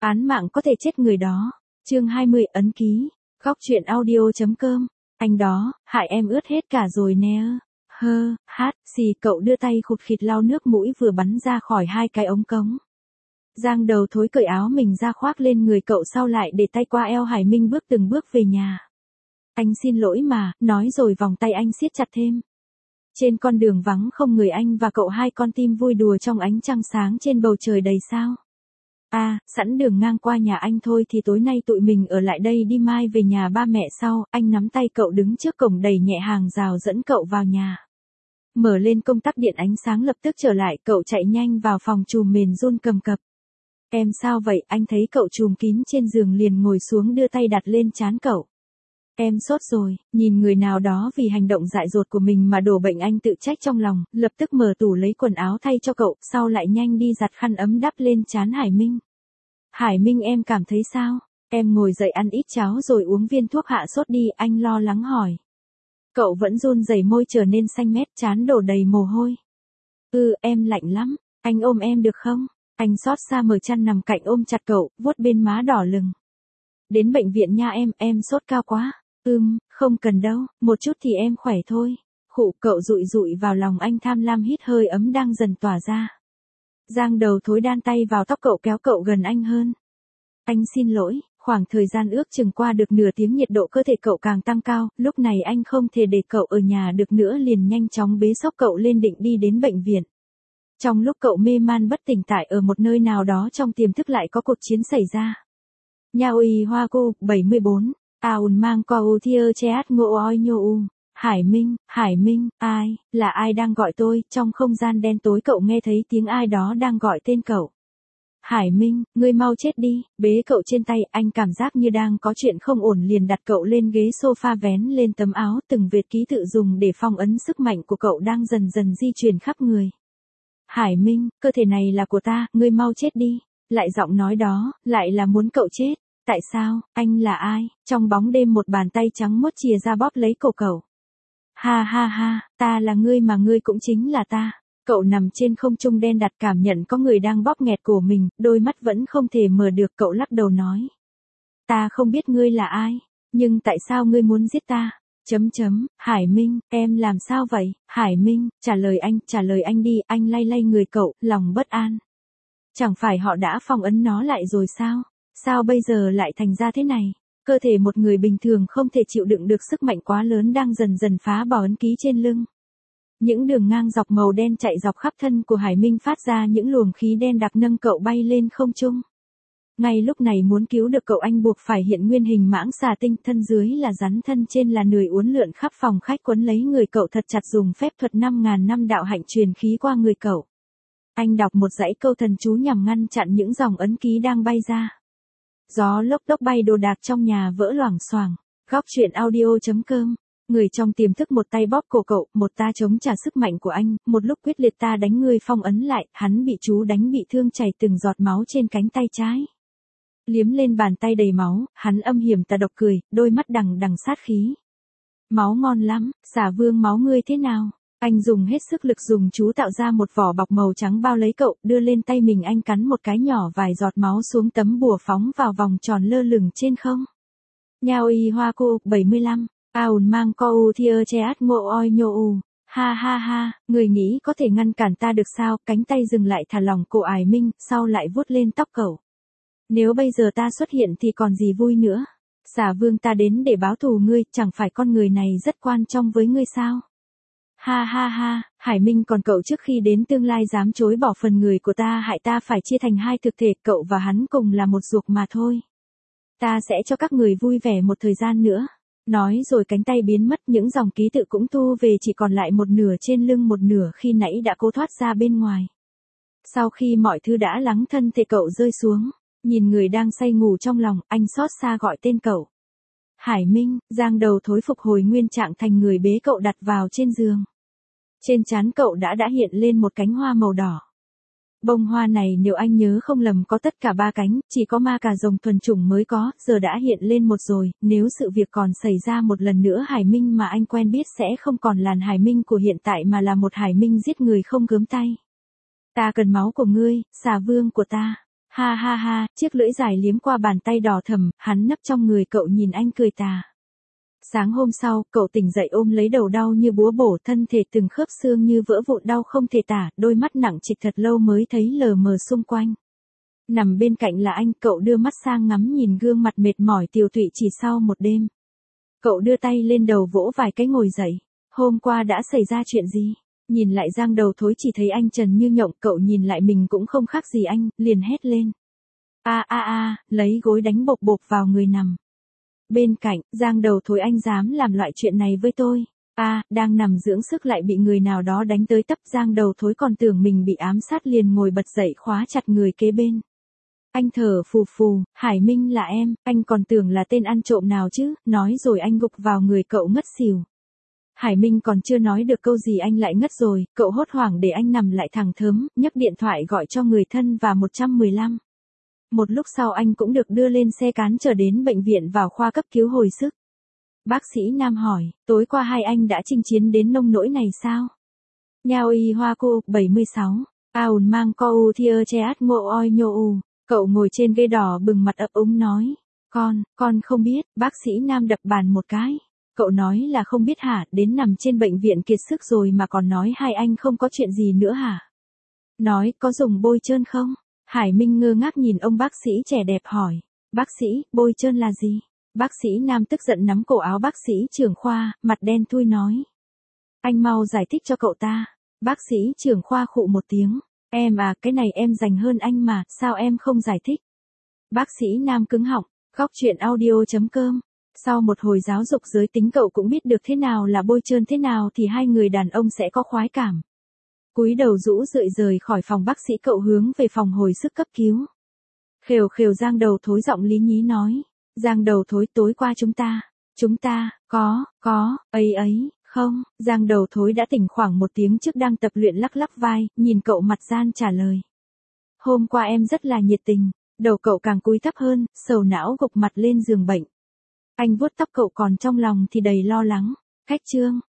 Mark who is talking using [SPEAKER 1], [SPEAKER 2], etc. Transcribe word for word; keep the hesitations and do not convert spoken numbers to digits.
[SPEAKER 1] Án mạng có thể chết người đó. Chương hai mươi ấn ký. Góc truyện audio.com. Anh đó, hại em ướt hết cả rồi nè. Hơ, hát, xì cậu đưa tay khụt khịt lau nước mũi vừa bắn ra khỏi hai cái ống cống. Giang đầu thối cởi áo mình ra khoác lên người cậu sau lại để tay qua eo Hải Minh bước từng bước về nhà. Anh xin lỗi mà, nói rồi vòng tay anh siết chặt thêm. Trên con đường vắng không người anh và cậu hai con tim vui đùa trong ánh trăng sáng trên bầu trời đầy sao. À, sẵn đường ngang qua nhà anh thôi thì tối nay tụi mình ở lại đây đi mai về nhà ba mẹ sau, anh nắm tay cậu đứng trước cổng đẩy nhẹ hàng rào dẫn cậu vào nhà. Mở lên công tắc điện ánh sáng lập tức trở lại, cậu chạy nhanh vào phòng trùm mền run cầm cập. Em sao vậy, anh thấy cậu trùm kín trên giường liền ngồi xuống đưa tay đặt lên trán cậu. Em sốt rồi, nhìn người nào đó vì hành động dại dột của mình mà đổ bệnh anh tự trách trong lòng, lập tức mở tủ lấy quần áo thay cho cậu, sau lại nhanh đi giặt khăn ấm đắp lên trán Hải Minh. Hải Minh em cảm thấy sao? Em ngồi dậy ăn ít cháo rồi uống viên thuốc hạ sốt đi, anh lo lắng hỏi. Cậu vẫn run rẩy, môi trở nên xanh mét, trán đổ đầy mồ hôi. Ừ, em lạnh lắm, anh ôm em được không? Anh xót xa mở chăn nằm cạnh ôm chặt cậu, vuốt bên má đỏ lừng. Đến bệnh viện nha em, em sốt cao quá. Ừm, không cần đâu, một chút thì em khỏe thôi. Khụ, cậu dụi dụi vào lòng anh tham lam hít hơi ấm đang dần tỏa ra. Giang đầu thối đan tay vào tóc cậu kéo cậu gần anh hơn. Anh xin lỗi, khoảng thời gian ước chừng qua được nửa tiếng nhiệt độ cơ thể cậu càng tăng cao, lúc này anh không thể để cậu ở nhà được nữa liền nhanh chóng bế xốc cậu lên định đi đến bệnh viện. Trong lúc cậu mê man bất tỉnh tại ở một nơi nào đó trong tiềm thức lại có cuộc chiến xảy ra. Nha uy hoa cô, bảy mươi bốn, aun mang co u thiơ cheat ngô oi nhô u. Hải Minh, Hải Minh, ai, là ai đang gọi tôi, trong không gian đen tối cậu nghe thấy tiếng ai đó đang gọi tên cậu. Hải Minh, ngươi mau chết đi, bế cậu trên tay, anh cảm giác như đang có chuyện không ổn liền đặt cậu lên ghế sofa vén lên tấm áo, từng vệt ký tự dùng để phong ấn sức mạnh của cậu đang dần dần di chuyển khắp người. Hải Minh, cơ thể này là của ta, ngươi mau chết đi, lại giọng nói đó, lại là muốn cậu chết. Tại sao, anh là ai? Trong bóng đêm một bàn tay trắng muốt chìa ra bóp lấy cổ cậu. Ha ha ha, ta là ngươi mà ngươi cũng chính là ta. Cậu nằm trên không trung đen đặt cảm nhận có người đang bóp nghẹt cổ mình, đôi mắt vẫn không thể mở được, cậu lắc đầu nói. Ta không biết ngươi là ai, nhưng tại sao ngươi muốn giết ta? Chấm chấm, Hải Minh, em làm sao vậy? Hải Minh, trả lời anh, trả lời anh đi, anh lay lay người cậu, lòng bất an. Chẳng phải họ đã phong ấn nó lại rồi sao? Sao bây giờ lại thành ra thế này? Cơ thể một người bình thường không thể chịu đựng được sức mạnh quá lớn đang dần dần phá bỏ ấn ký trên lưng. Những đường ngang dọc màu đen chạy dọc khắp thân của Hải Minh phát ra những luồng khí đen đặc nâng cậu bay lên không trung. Ngay lúc này muốn cứu được cậu anh buộc phải hiện nguyên hình mãng xà tinh, thân dưới là rắn, thân trên là nười uốn lượn khắp phòng khách quấn lấy người cậu thật chặt, dùng phép thuật năm ngàn năm đạo hạnh truyền khí qua người cậu. Anh đọc một dãy câu thần chú nhằm ngăn chặn những dòng ấn ký đang bay ra. Gió lốc tốc bay đồ đạc trong nhà vỡ loảng xoảng. Góc truyện audio.com. Người trong tiềm thức một tay bóp cổ cậu, một ta chống trả sức mạnh của anh, một lúc quyết liệt ta đánh người phong ấn lại, hắn bị chú đánh bị thương chảy từng giọt máu trên cánh tay trái. Liếm lên bàn tay đầy máu, hắn âm hiểm tà độc cười, đôi mắt đằng đằng sát khí. Máu ngon lắm, xả vương máu ngươi thế nào? Anh dùng hết sức lực dùng chú tạo ra một vỏ bọc màu trắng bao lấy cậu, đưa lên tay mình anh cắn một cái nhỏ vài giọt máu xuống tấm bùa phóng vào vòng tròn lơ lửng trên không. Nha uy hoa cô, bảy mươi lăm, aun mang co u thiơ cheat ngô oi nhô u. Ha ha ha, người nghĩ có thể ngăn cản ta được sao? Cánh tay dừng lại thả lỏng cổ Hải Minh, sau lại vuốt lên tóc cậu. Nếu bây giờ ta xuất hiện thì còn gì vui nữa? Xả vương ta đến để báo thù ngươi, chẳng phải con người này rất quan trọng với ngươi sao? Ha ha ha, Hải Minh còn cậu trước khi đến tương lai dám chối bỏ phần người của ta hại ta phải chia thành hai thực thể, cậu và hắn cùng là một ruột mà thôi. Ta sẽ cho các người vui vẻ một thời gian nữa. Nói rồi cánh tay biến mất, những dòng ký tự cũng thu về, chỉ còn lại một nửa trên lưng, một nửa khi nãy đã cố thoát ra bên ngoài. Sau khi mọi thứ đã lắng, thân thể cậu rơi xuống, nhìn người đang say ngủ trong lòng, anh xót xa gọi tên cậu. Hải Minh, Giang đầu thối phục hồi nguyên trạng thành người bế cậu đặt vào trên giường. Trên trán cậu đã đã hiện lên một cánh hoa màu đỏ. Bông hoa này nếu anh nhớ không lầm có tất cả ba cánh, chỉ có ma cà rồng thuần chủng mới có, giờ đã hiện lên một rồi, nếu sự việc còn xảy ra một lần nữa Hải Minh mà anh quen biết sẽ không còn là Hải Minh của hiện tại mà là một Hải Minh giết người không gớm tay. Ta cần máu của ngươi, xà vương của ta. Ha ha ha, chiếc lưỡi dài liếm qua bàn tay đỏ thẫm, hắn nấp trong người cậu nhìn anh cười tà. Sáng hôm sau, cậu tỉnh dậy ôm lấy đầu đau như búa bổ, thân thể từng khớp xương như vỡ vụn đau không thể tả, đôi mắt nặng trịch thật lâu mới thấy lờ mờ xung quanh. Nằm bên cạnh là anh, cậu đưa mắt sang ngắm nhìn gương mặt mệt mỏi tiều tụy chỉ sau một đêm. Cậu đưa tay lên đầu vỗ vài cái ngồi dậy. Hôm qua đã xảy ra chuyện gì? Nhìn lại Giang Đầu Thối chỉ thấy anh trần như nhộng, cậu nhìn lại mình cũng không khác gì anh, liền hét lên. A a a, lấy gối đánh bộp bộp vào người nằm. Bên cạnh, Giang Đầu Thối, anh dám làm loại chuyện này với tôi. A, à, đang nằm dưỡng sức lại bị người nào đó đánh tới tấp. Giang Đầu Thối còn tưởng mình bị ám sát liền ngồi bật dậy khóa chặt người kế bên. Anh thở phù phù, Hải Minh là em, anh còn tưởng là tên ăn trộm nào chứ, nói rồi anh gục vào người cậu ngất xỉu. Hải Minh còn chưa nói được câu gì anh lại ngất rồi, cậu hốt hoảng để anh nằm lại thẳng thớm, nhấc điện thoại gọi cho người thân và một một lăm. Một lúc sau anh cũng được đưa lên xe cán trở đến bệnh viện vào khoa cấp cứu hồi sức. Bác sĩ Nam hỏi, tối qua hai anh đã chinh chiến đến nông nỗi này sao? Nhao y hoa cô, bảy mươi sáu, aun mang co u thiơ che át ngộ oi nhô u. Cậu ngồi trên ghế đỏ bừng mặt ấp úng nói, con, con không biết. Bác sĩ Nam đập bàn một cái. Cậu nói là không biết hả, đến nằm trên bệnh viện kiệt sức rồi mà còn nói hai anh không có chuyện gì nữa hả? Nói, có dùng bôi trơn không? Hải Minh ngơ ngác nhìn ông bác sĩ trẻ đẹp hỏi, bác sĩ, bôi trơn là gì? Bác sĩ Nam tức giận nắm cổ áo bác sĩ trưởng khoa, mặt đen thui nói. Anh mau giải thích cho cậu ta. Bác sĩ trưởng khoa khụ một tiếng. Em à, cái này em dành hơn anh mà, sao em không giải thích? Bác sĩ Nam cứng họng, góc chuyện audio chấm com. Sau một hồi giáo dục giới tính cậu cũng biết được thế nào là bôi trơn thế nào thì hai người đàn ông sẽ có khoái cảm. Cúi đầu rũ rượi rời khỏi phòng bác sĩ cậu hướng về phòng hồi sức cấp cứu. Khều khều Giang Đầu Thối giọng lý nhí nói. Giang Đầu Thối, tối qua chúng ta, chúng ta, có, có, ấy ấy, không. Giang Đầu Thối đã tỉnh khoảng một tiếng trước đang tập luyện lắc lắc vai, nhìn cậu mặt gian trả lời. Hôm qua em rất là nhiệt tình. Đầu cậu càng cúi thấp hơn, sầu não gục mặt lên giường bệnh. Anh vuốt tóc cậu còn trong lòng thì đầy lo lắng. Cách chương.